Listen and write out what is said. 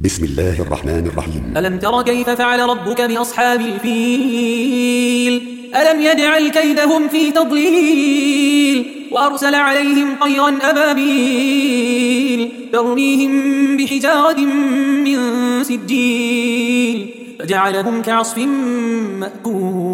بسم الله الرحمن الرحيم. ألم تر كيف فعل ربك بأصحاب الفيل ألم يجعل كيدهم في تضليل وأرسل عليهم طيرا أبابيل ترميهم بحجارة من سجيل فجعلهم كعصف مأكول.